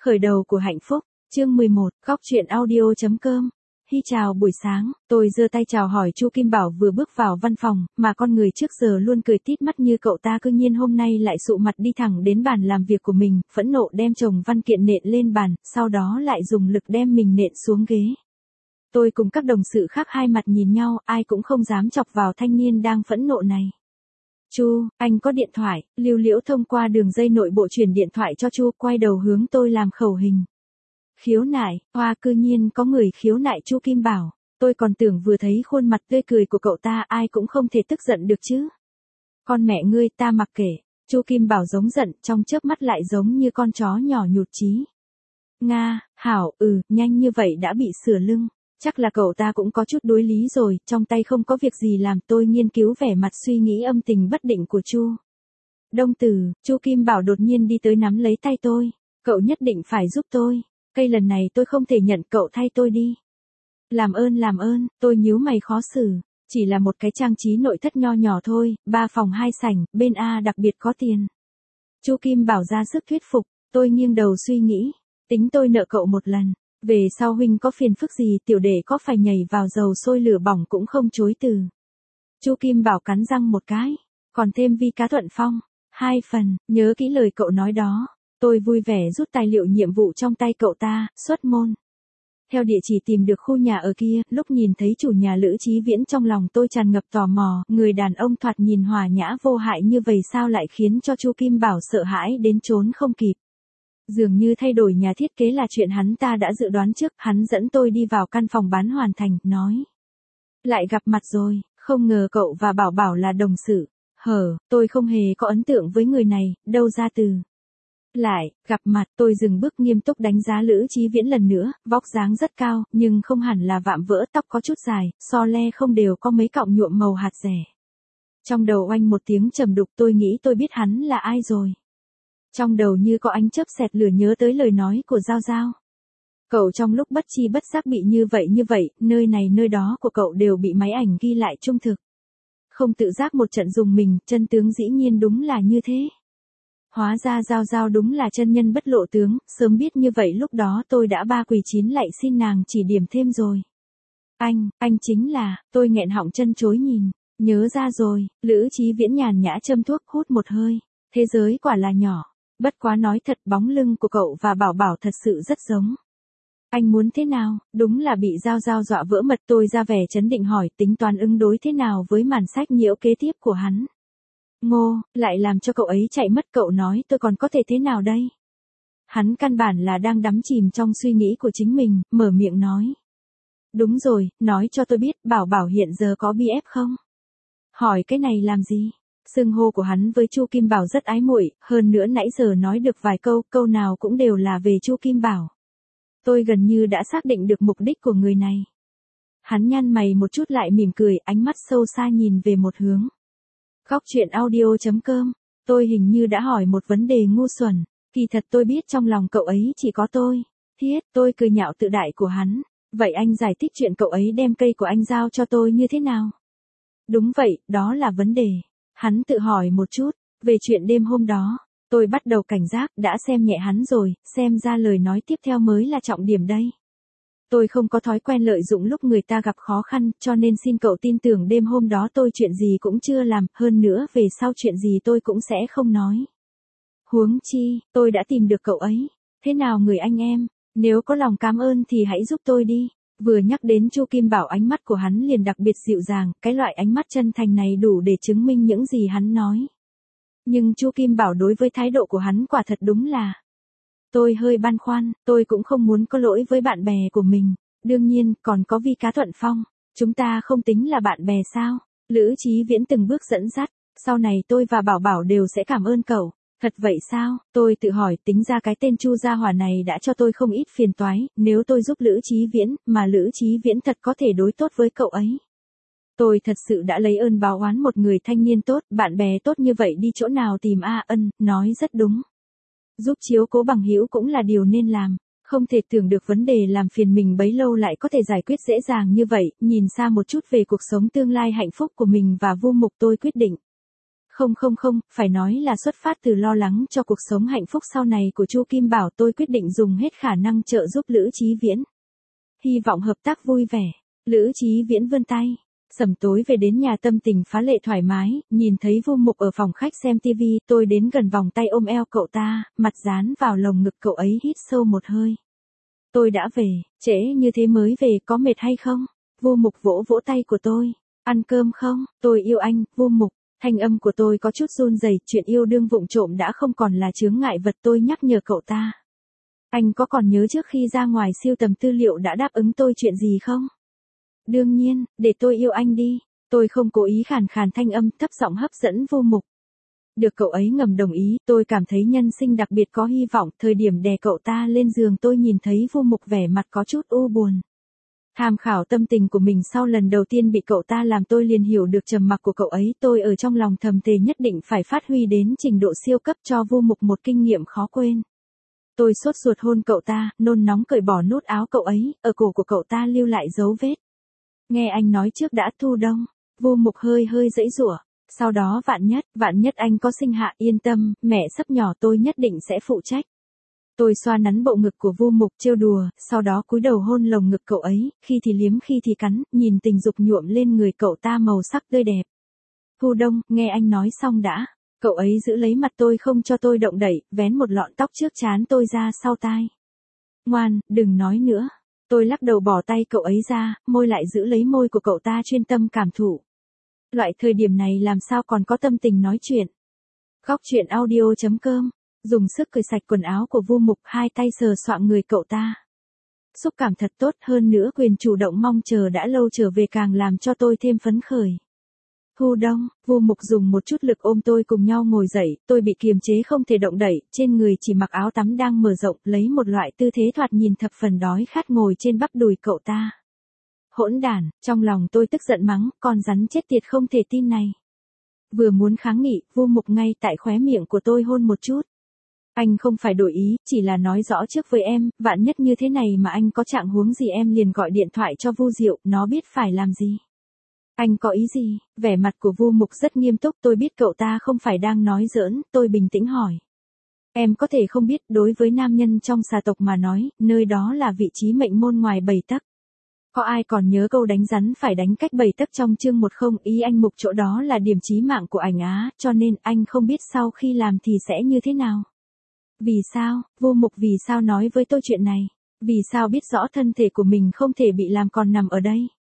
Khởi đầu của hạnh phúc, chương 11, góc truyện audio.com. Hi chào buổi sáng, tôi giơ tay chào hỏi Chu Kim Bảo vừa bước vào văn phòng, mà con người trước giờ luôn cười tít mắt như cậu ta cư nhiên hôm nay lại sụ mặt đi thẳng đến bàn làm việc của mình, phẫn nộ đem chồng văn kiện nện lên bàn, sau đó lại dùng lực đem mình nện xuống ghế. Tôi cùng các đồng sự khác hai mặt nhìn nhau, ai cũng không dám chọc vào thanh niên đang phẫn nộ này. Chu, anh có điện thoại, Lưu Liễu thông qua đường dây nội bộ truyền điện thoại cho Chu, quay đầu hướng tôi làm khẩu hình. Khiếu nại, hoa cư nhiên có người khiếu nại Chu Kim Bảo, tôi còn tưởng vừa thấy khuôn mặt tươi cười của cậu ta ai cũng không thể tức giận được chứ. Con mẹ ngươi ta mặc kệ, Chu Kim Bảo giống giận, trong chớp mắt lại giống như con chó nhỏ nhụt chí. Nga, hảo, nhanh như vậy đã bị sửa lưng. Chắc là cậu ta cũng có chút đối lý rồi, trong tay không có việc gì làm, tôi nghiên cứu vẻ mặt suy nghĩ âm tình bất định của Chu. Đông Tử, Chu Kim Bảo đột nhiên đi tới nắm lấy tay tôi. Cậu nhất định phải giúp tôi. Cây lần này tôi không thể nhận, cậu thay tôi đi. Làm ơn, tôi nhíu mày khó xử. Chỉ là một cái trang trí nội thất nho nhỏ thôi, 3 phòng 2 sảnh, bên A đặc biệt có tiền. Chu Kim Bảo ra sức thuyết phục, tôi nghiêng đầu suy nghĩ. Tính tôi nợ cậu một lần. Về sau huynh có phiền phức gì tiểu đệ có phải nhảy vào dầu sôi lửa bỏng cũng không chối từ. Chu Kim Bảo cắn răng một cái. Còn thêm vi cá thuận phong. 2 phần, nhớ kỹ lời cậu nói đó. Tôi vui vẻ rút tài liệu nhiệm vụ trong tay cậu ta, xuất môn. Theo địa chỉ tìm được khu nhà ở kia, lúc nhìn thấy chủ nhà Lữ Chí Viễn trong lòng tôi tràn ngập tò mò, người đàn ông thoạt nhìn hòa nhã vô hại như vậy sao lại khiến cho Chu Kim Bảo sợ hãi đến trốn không kịp. Dường như thay đổi nhà thiết kế là chuyện hắn ta đã dự đoán trước, hắn dẫn tôi đi vào căn phòng bán hoàn thành, nói. Lại gặp mặt rồi, không ngờ cậu và Bảo Bảo là đồng sự. Tôi không hề có ấn tượng với người này, đâu ra từ. Lại, gặp mặt, tôi dừng bước nghiêm túc đánh giá Lữ Chí Viễn lần nữa, vóc dáng rất cao, nhưng không hẳn là vạm vỡ, tóc có chút dài, so le không đều có mấy cọng nhuộm màu hạt rẻ. Trong đầu oanh một tiếng trầm đục, tôi nghĩ tôi biết hắn là ai rồi. Trong đầu như có ánh chớp xẹt lửa nhớ tới lời nói của Giao Giao. Cậu trong lúc bất chi bất giác bị như vậy, nơi này nơi đó của cậu đều bị máy ảnh ghi lại trung thực. Không tự giác một trận dùng mình, chân tướng dĩ nhiên đúng là như thế. Hóa ra Giao Giao đúng là chân nhân bất lộ tướng, sớm biết như vậy lúc đó tôi đã 3 quỳ 9 lạy xin nàng chỉ điểm thêm rồi. Anh chính là, tôi nghẹn họng chân chối nhìn, nhớ ra rồi, Lữ Chí Viễn nhàn nhã châm thuốc hút một hơi, thế giới quả là nhỏ. Bất quá nói thật, bóng lưng của cậu và Bảo Bảo thật sự rất giống. Anh muốn thế nào? Đúng là bị Giao Giao dọa vỡ mật. Tôi ra vẻ trấn định hỏi tính toán ứng đối thế nào với màn sách nhiễu kế tiếp của hắn. Ngô, lại làm cho cậu ấy chạy mất, cậu nói tôi còn có thể thế nào đây? Hắn căn bản là đang đắm chìm trong suy nghĩ của chính mình, mở miệng nói. Đúng rồi, nói cho tôi biết Bảo Bảo hiện giờ có BF không? Hỏi cái này làm gì? Xưng hô của hắn với Chu Kim Bảo rất ái muội, hơn nữa nãy giờ nói được vài câu nào cũng đều là về Chu Kim Bảo. Tôi gần như đã xác định được mục đích của người này. Hắn nhăn mày một chút lại mỉm cười, ánh mắt sâu xa nhìn về một hướng. Góc truyện audio.com, tôi hình như đã hỏi một vấn đề ngu xuẩn, kỳ thật tôi biết trong lòng cậu ấy chỉ có tôi. Tôi cười nhạo tự đại của hắn. Vậy anh giải thích chuyện cậu ấy đem cây của anh giao cho tôi như thế nào? Đúng vậy, đó là vấn đề. Hắn tự hỏi một chút, về chuyện đêm hôm đó, tôi bắt đầu cảnh giác, đã xem nhẹ hắn rồi, xem ra lời nói tiếp theo mới là trọng điểm đây. Tôi không có thói quen lợi dụng lúc người ta gặp khó khăn, cho nên xin cậu tin tưởng đêm hôm đó tôi chuyện gì cũng chưa làm, hơn nữa về sau chuyện gì tôi cũng sẽ không nói. Huống chi, tôi đã tìm được cậu ấy. Thế nào người anh em, nếu có lòng cảm ơn thì hãy giúp tôi đi. Vừa nhắc đến Chu Kim Bảo ánh mắt của hắn liền đặc biệt dịu dàng, cái loại ánh mắt chân thành này đủ để chứng minh những gì hắn nói. Nhưng Chu Kim Bảo đối với thái độ của hắn quả thật đúng là. Tôi hơi băn khoăn, tôi cũng không muốn có lỗi với bạn bè của mình. Đương nhiên, còn có Vi Cá Thuận Phong. Chúng ta không tính là bạn bè sao? Lữ Chí Viễn từng bước dẫn dắt. Sau này tôi và Bảo Bảo đều sẽ cảm ơn cậu. Thật vậy sao? Tôi tự hỏi, tính ra cái tên Chu gia hỏa này đã cho tôi không ít phiền toái, nếu tôi giúp Lữ Chí Viễn, mà Lữ Chí Viễn thật có thể đối tốt với cậu ấy. Tôi thật sự đã lấy ơn báo oán một người thanh niên tốt, bạn bè tốt như vậy đi chỗ nào tìm nói rất đúng. Giúp chiếu cố bằng hữu cũng là điều nên làm, không thể tưởng được vấn đề làm phiền mình bấy lâu lại có thể giải quyết dễ dàng như vậy, nhìn xa một chút về cuộc sống tương lai hạnh phúc của mình và Vu Mục tôi quyết định. Không không không, phải nói là xuất phát từ lo lắng cho cuộc sống hạnh phúc sau này của Chu Kim Bảo, tôi quyết định dùng hết khả năng trợ giúp Lữ Chí Viễn. Hy vọng hợp tác vui vẻ. Lữ Chí Viễn vươn tay. Sẩm tối về đến nhà tâm tình phá lệ thoải mái, nhìn thấy Vu Mục ở phòng khách xem tivi, tôi đến gần vòng tay ôm eo cậu ta, mặt dán vào lồng ngực cậu ấy, hít sâu một hơi. Tôi đã về, trễ như thế mới về, có mệt hay không? Vu Mục vỗ vỗ tay của tôi. Ăn cơm không? Tôi yêu anh, Vu Mục. Thanh âm của tôi có chút run rẩy, chuyện yêu đương vụng trộm đã không còn là chướng ngại vật, tôi nhắc nhở cậu ta. Anh có còn nhớ trước khi ra ngoài siêu tầm tư liệu đã đáp ứng tôi chuyện gì không? Đương nhiên, để tôi yêu anh đi. Tôi không cố ý khàn khàn thanh âm, thấp giọng hấp dẫn Vu Mục. Được cậu ấy ngầm đồng ý, tôi cảm thấy nhân sinh đặc biệt có hy vọng. Thời điểm đè cậu ta lên giường, tôi nhìn thấy Vu Mục vẻ mặt có chút u buồn. Tham khảo tâm tình của mình sau lần đầu tiên bị cậu ta làm, tôi liền hiểu được trầm mặc của cậu ấy. Tôi ở trong lòng thầm thề nhất định phải phát huy đến trình độ siêu cấp, cho Vu Mục một kinh nghiệm khó quên. Tôi sốt ruột hôn cậu ta, nôn nóng cởi bỏ nút áo cậu ấy, ở cổ của cậu ta lưu lại dấu vết. Nghe anh nói trước đã, Thu Đông. Vu Mục hơi hơi giãy giụa. Sau đó vạn nhất anh có sinh hạ, yên tâm, mẹ sắp nhỏ tôi nhất định sẽ phụ trách. Tôi xoa nắn bộ ngực của Vu Mục trêu đùa, sau đó cúi đầu hôn lồng ngực cậu ấy, khi thì liếm khi thì cắn, nhìn tình dục nhuộm lên người cậu ta màu sắc tươi đẹp. Thu Đông, nghe anh nói xong đã. Cậu ấy giữ lấy mặt tôi không cho tôi động đậy, vén một lọn tóc trước trán tôi ra sau tai. Ngoan, đừng nói nữa. Tôi lắc đầu bỏ tay cậu ấy ra, môi lại giữ lấy môi của cậu ta, chuyên tâm cảm thụ. Loại thời điểm này làm sao còn có tâm tình nói chuyện. Góc truyện audio.com. Dùng sức cởi sạch quần áo của Vu Mục, hai tay sờ soạng người cậu ta. Xúc cảm thật tốt, hơn nữa quyền chủ động mong chờ đã lâu trở về càng làm cho tôi thêm phấn khởi. Thu Đông, Vu Mục dùng một chút lực ôm tôi cùng nhau ngồi dậy, tôi bị kiềm chế không thể động đậy, trên người chỉ mặc áo tắm đang mở rộng, lấy một loại tư thế thoạt nhìn thập phần đói khát ngồi trên bắp đùi cậu ta. Hỗn đản, trong lòng tôi tức giận mắng, con rắn chết tiệt không thể tin này. Vừa muốn kháng nghị, Vu Mục ngay tại khóe miệng của tôi hôn một chút. Anh không phải đổi ý, chỉ là nói rõ trước với em, vạn nhất như thế này mà anh có trạng huống gì em liền gọi điện thoại cho Vu Diệu, nó biết phải làm gì. Anh có ý gì? Vẻ mặt của Vu Mục rất nghiêm túc, tôi biết cậu ta không phải đang nói giỡn, tôi bình tĩnh hỏi. Em có thể không biết, đối với nam nhân trong xà tộc mà nói, nơi đó là vị trí mệnh môn ngoài 7 tấc. Có ai còn nhớ câu đánh rắn phải đánh cách 7 tấc trong chương 10? Ý anh Mục chỗ đó là điểm chí mạng của ảnh á, cho nên anh không biết sau khi làm thì sẽ như thế nào. Vì sao, Vu Mục vì sao nói với tôi chuyện này? Vì sao biết rõ thân thể của mình không thể bị làm còn nằm ở đây?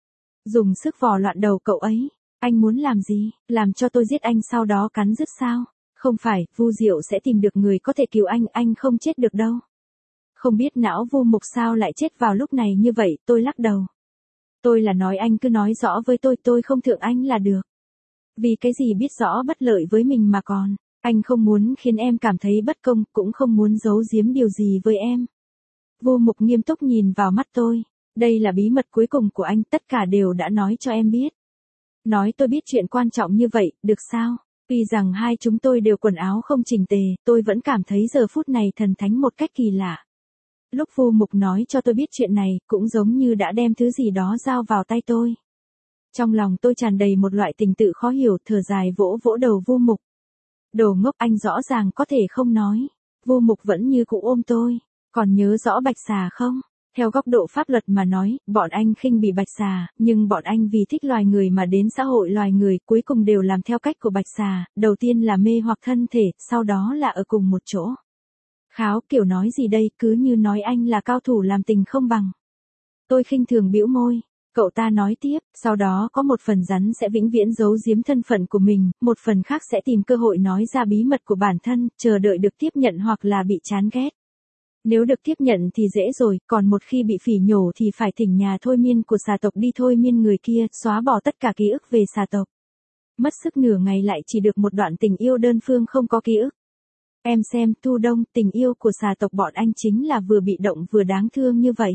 Dùng sức vò loạn đầu cậu ấy. Anh muốn làm gì? Làm cho tôi giết anh sau đó cắn rứt sao? Không phải, Vu Diệu sẽ tìm được người có thể cứu anh không chết được đâu. Không biết não Vu Mục sao lại chết vào lúc này như vậy, tôi lắc đầu. Tôi là nói anh cứ nói rõ với tôi không thượng anh là được. Vì cái gì biết rõ bất lợi với mình mà còn. Anh không muốn khiến em cảm thấy bất công, cũng không muốn giấu giếm điều gì với em. Vu Mục nghiêm túc nhìn vào mắt tôi. Đây là bí mật cuối cùng của anh, tất cả đều đã nói cho em biết. Nói tôi biết chuyện quan trọng như vậy, được sao? Tuy rằng hai chúng tôi đều quần áo không chỉnh tề, tôi vẫn cảm thấy giờ phút này thần thánh một cách kỳ lạ. Lúc Vu Mục nói cho tôi biết chuyện này, cũng giống như đã đem thứ gì đó giao vào tay tôi. Trong lòng tôi tràn đầy một loại tình tự khó hiểu, thở dài vỗ vỗ đầu Vu Mục. Đồ ngốc, anh rõ ràng có thể không nói. Vu Mục vẫn như cũ ôm tôi. Còn nhớ rõ Bạch Xà không? Theo góc độ pháp luật mà nói, bọn anh khinh bỉ Bạch Xà, nhưng bọn anh vì thích loài người mà đến xã hội loài người, cuối cùng đều làm theo cách của Bạch Xà, đầu tiên là mê hoặc thân thể, sau đó là ở cùng một chỗ. Kháo, kiểu nói gì đây, cứ như nói anh là cao thủ làm tình không bằng. Tôi khinh thường bĩu môi. Cậu ta nói tiếp, sau đó có một phần rắn sẽ vĩnh viễn giấu giếm thân phận của mình, một phần khác sẽ tìm cơ hội nói ra bí mật của bản thân, chờ đợi được tiếp nhận hoặc là bị chán ghét. Nếu được tiếp nhận thì dễ rồi, còn một khi bị phỉ nhổ thì phải thỉnh nhà thôi miên của xà tộc đi thôi miên người kia, xóa bỏ tất cả ký ức về xà tộc. Mất sức nửa ngày lại chỉ được một đoạn tình yêu đơn phương không có ký ức. Em xem, Thu Đông, tình yêu của xà tộc bọn anh chính là vừa bị động vừa đáng thương như vậy.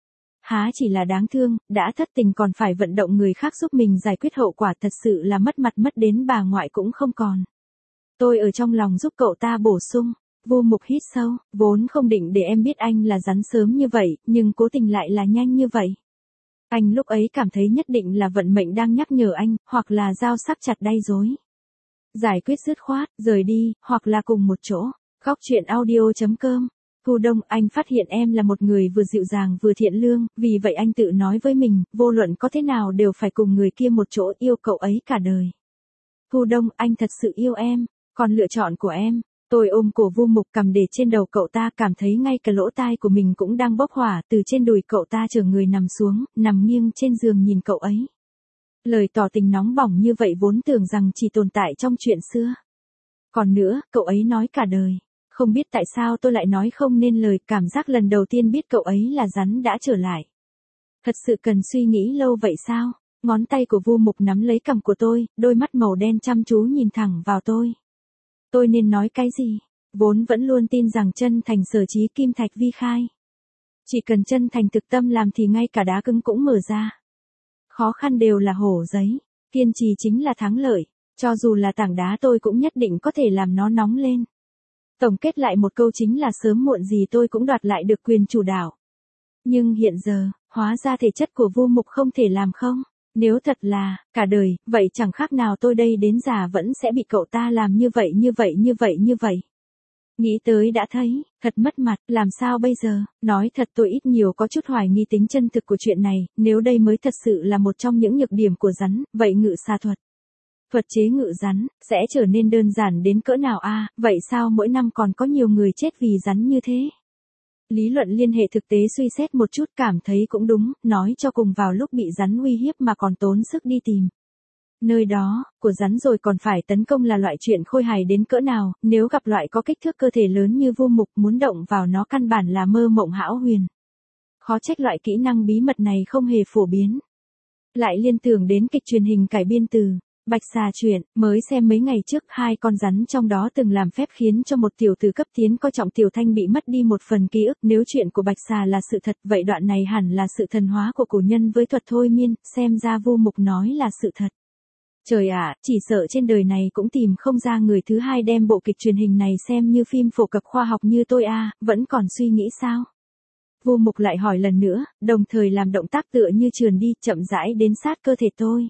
Há chỉ là đáng thương, đã thất tình còn phải vận động người khác giúp mình giải quyết hậu quả, thật sự là mất mặt, mất đến bà ngoại cũng không còn. Tôi ở trong lòng giúp cậu ta bổ sung. Vu Mục hít sâu, vốn không định để em biết anh là rắn sớm như vậy, nhưng cố tình lại là nhanh như vậy. Anh lúc ấy cảm thấy nhất định là vận mệnh đang nhắc nhở anh, hoặc là dao sắc chặt đay dối. Giải quyết dứt khoát, rời đi, hoặc là cùng một chỗ. Góc chuyện audio.com. Thu Đông, anh phát hiện em là một người vừa dịu dàng vừa thiện lương, vì vậy anh tự nói với mình, vô luận có thế nào đều phải cùng người kia một chỗ, yêu cậu ấy cả đời. Thu Đông, anh thật sự yêu em, còn lựa chọn của em. Tôi ôm cổ Vu Mục cầm để trên đầu cậu ta, cảm thấy ngay cả lỗ tai của mình cũng đang bốc hỏa, từ trên đùi cậu ta trở người nằm xuống, nằm nghiêng trên giường nhìn cậu ấy. Lời tỏ tình nóng bỏng như vậy vốn tưởng rằng chỉ tồn tại trong chuyện xưa. Còn nữa, cậu ấy nói cả đời. Không biết tại sao tôi lại nói không nên lời, cảm giác lần đầu tiên biết cậu ấy là rắn đã trở lại. Thật sự cần suy nghĩ lâu vậy sao? Ngón tay của Vu Mục nắm lấy cằm của tôi, đôi mắt màu đen chăm chú nhìn thẳng vào tôi. Tôi nên nói cái gì? Vốn vẫn luôn tin rằng chân thành sở trí kim thạch vi khai. Chỉ cần chân thành thực tâm làm thì ngay cả đá cứng cũng mở ra. Khó khăn đều là hổ giấy, kiên trì chính là thắng lợi, cho dù là tảng đá tôi cũng nhất định có thể làm nó nóng lên. Tổng kết lại một câu chính là sớm muộn gì tôi cũng đoạt lại được quyền chủ đạo. Nhưng hiện giờ, hóa ra thể chất của Vu Mục không thể làm không. Nếu thật là, cả đời, vậy chẳng khác nào tôi đây đến già vẫn sẽ bị cậu ta làm như vậy. Nghĩ tới đã thấy, thật mất mặt, làm sao bây giờ, nói thật tôi ít nhiều có chút hoài nghi tính chân thực của chuyện này, nếu đây mới thật sự là một trong những nhược điểm của rắn, vậy ngự xà thuật. Thuật chế ngự rắn, sẽ trở nên đơn giản đến cỡ nào a? Vậy sao mỗi năm còn có nhiều người chết vì rắn như thế? Lý luận liên hệ thực tế suy xét một chút cảm thấy cũng đúng, nói cho cùng vào lúc bị rắn uy hiếp mà còn tốn sức đi tìm. Nơi đó, của rắn rồi còn phải tấn công là loại chuyện khôi hài đến cỡ nào, nếu gặp loại có kích thước cơ thể lớn như Vu Mục muốn động vào nó căn bản là mơ mộng hão huyền. Khó trách loại kỹ năng bí mật này không hề phổ biến. Lại liên tưởng đến kịch truyền hình cải biên từ Bạch Xà truyện, mới xem mấy ngày trước, hai con rắn trong đó từng làm phép khiến cho một tiểu tử cấp tiến coi trọng Tiểu Thanh bị mất đi một phần ký ức, nếu chuyện của Bạch Xà là sự thật, vậy đoạn này hẳn là sự thần hóa của cổ nhân với thuật thôi miên, xem ra Vu Mục nói là sự thật. Trời ạ, chỉ sợ trên đời này cũng tìm không ra người thứ hai đem bộ kịch truyền hình này xem như phim phổ cập khoa học như tôi a, vẫn còn suy nghĩ sao? Vu Mục lại hỏi lần nữa, đồng thời làm động tác tựa như trườn đi, chậm rãi đến sát cơ thể tôi.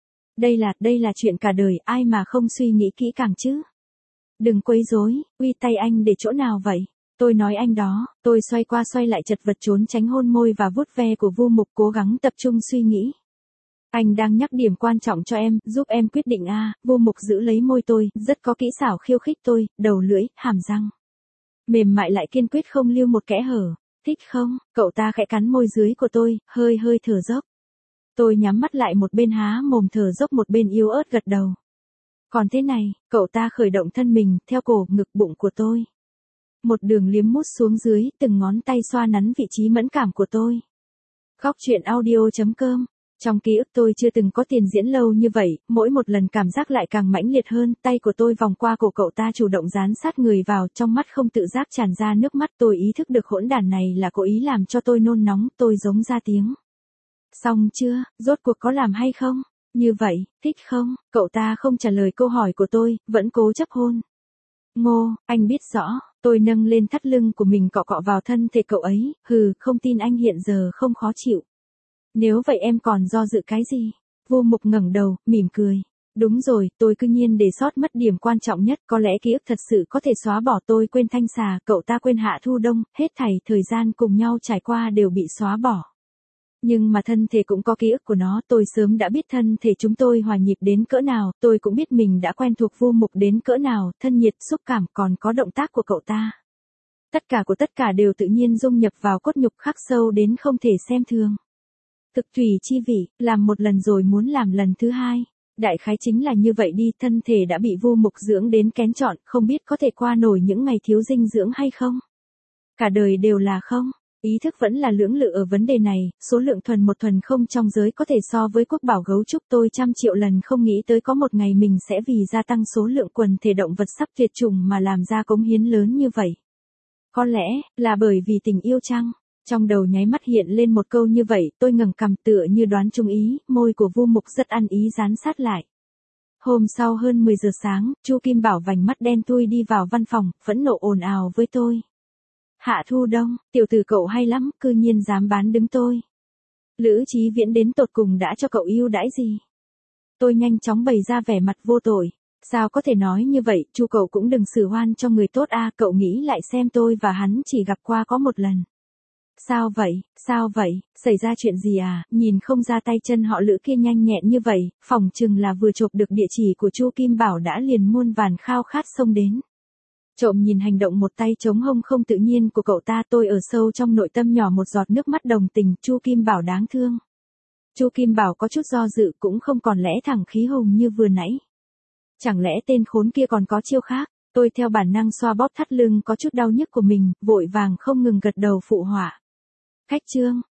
Đây là chuyện cả đời, ai mà không suy nghĩ kỹ càng chứ? Đừng quấy rối, uy tay anh để chỗ nào vậy? Tôi nói anh đó, tôi xoay qua xoay lại chật vật trốn tránh hôn môi và vuốt ve của Vu Mục, cố gắng tập trung suy nghĩ. Anh đang nhắc điểm quan trọng cho em, giúp em quyết định a. Vu Mục giữ lấy môi tôi, rất có kỹ xảo khiêu khích tôi, đầu lưỡi, hàm răng. Mềm mại lại kiên quyết không lưu một kẽ hở. Thích không? Cậu ta khẽ cắn môi dưới của tôi, hơi thở dốc. Tôi nhắm mắt lại một bên há mồm thở dốc một bên yếu ớt gật đầu. Còn thế này, cậu ta khởi động thân mình, theo cổ, ngực, bụng của tôi. Một đường liếm mút xuống dưới, từng ngón tay xoa nắn vị trí mẫn cảm của tôi. Góc chuyện audio.com. Trong ký ức tôi chưa từng có tiền diễn lâu như vậy, mỗi một lần cảm giác lại càng mãnh liệt hơn, tay của tôi vòng qua cổ cậu ta chủ động dán sát người vào, trong mắt không tự giác tràn ra nước mắt, tôi ý thức được hỗn đản này là cố ý làm cho tôi nôn nóng, tôi giống ra tiếng. Xong chưa, rốt cuộc có làm hay không? Như vậy, thích không? Cậu ta không trả lời câu hỏi của tôi, vẫn cố chấp hôn. Ngô, anh biết rõ, tôi nâng lên thắt lưng của mình cọ cọ vào thân thể cậu ấy, không tin anh hiện giờ không khó chịu. Nếu vậy em còn do dự cái gì? Vu Mục ngẩng đầu, mỉm cười. Đúng rồi, tôi cư nhiên để sót mất điểm quan trọng nhất, có lẽ ký ức thật sự có thể xóa bỏ, tôi quên Thanh Xà, cậu ta quên Hạ Thu Đông, hết thảy thời gian cùng nhau trải qua đều bị xóa bỏ. Nhưng mà thân thể cũng có ký ức của nó, tôi sớm đã biết thân thể chúng tôi hòa nhịp đến cỡ nào, tôi cũng biết mình đã quen thuộc Vu Mục đến cỡ nào, thân nhiệt, xúc cảm, còn có động tác của cậu ta. Tất cả đều tự nhiên dung nhập vào cốt nhục, khắc sâu đến không thể xem thường. Thực thủy chi vị, làm một lần rồi muốn làm lần thứ hai. Đại khái chính là như vậy đi, thân thể đã bị Vu Mục dưỡng đến kén chọn, không biết có thể qua nổi những ngày thiếu dinh dưỡng hay không. Cả đời đều là không. Ý thức vẫn là lưỡng lự ở vấn đề này, số lượng một thuần không trong giới có thể so với quốc bảo gấu trúc, tôi trăm triệu lần không nghĩ tới có một ngày mình sẽ vì gia tăng số lượng quần thể động vật sắp tuyệt chủng mà làm ra cống hiến lớn như vậy. Có lẽ, là bởi vì tình yêu chăng? Trong đầu nháy mắt hiện lên một câu như vậy, tôi ngẩng cằm tựa như đoán chung ý, môi của Vu Mục rất ăn ý dán sát lại. Hôm sau hơn 10 giờ sáng, Chu Kim Bảo vành mắt đen thui đi vào văn phòng, phẫn nộ ồn ào với tôi. Hạ Thu Đông, tiểu tử cậu hay lắm, cư nhiên dám bán đứng tôi. Lữ Chí Viễn đến tột cùng đã cho cậu ưu đãi gì? Tôi nhanh chóng bày ra vẻ mặt vô tội. Sao có thể nói như vậy, Chu cậu cũng đừng xử oan cho người tốt a, cậu nghĩ lại xem tôi và hắn chỉ gặp qua có một lần. Sao vậy, xảy ra chuyện gì à, nhìn không ra tay chân họ Lữ kia nhanh nhẹn như vậy, phỏng chừng là vừa chộp được địa chỉ của Chu Kim Bảo đã liền muôn vàn khao khát xông đến. Trộm nhìn hành động một tay chống hông không tự nhiên của cậu ta, tôi ở sâu trong nội tâm nhỏ một giọt nước mắt đồng tình, Chu Kim Bảo đáng thương. Chu Kim Bảo có chút do dự, cũng không còn lẽ thẳng khí hùng như vừa nãy. Chẳng lẽ tên khốn kia còn có chiêu khác? Tôi theo bản năng xoa bóp thắt lưng có chút đau nhức của mình, vội vàng không ngừng gật đầu phụ họa. Khách Trương,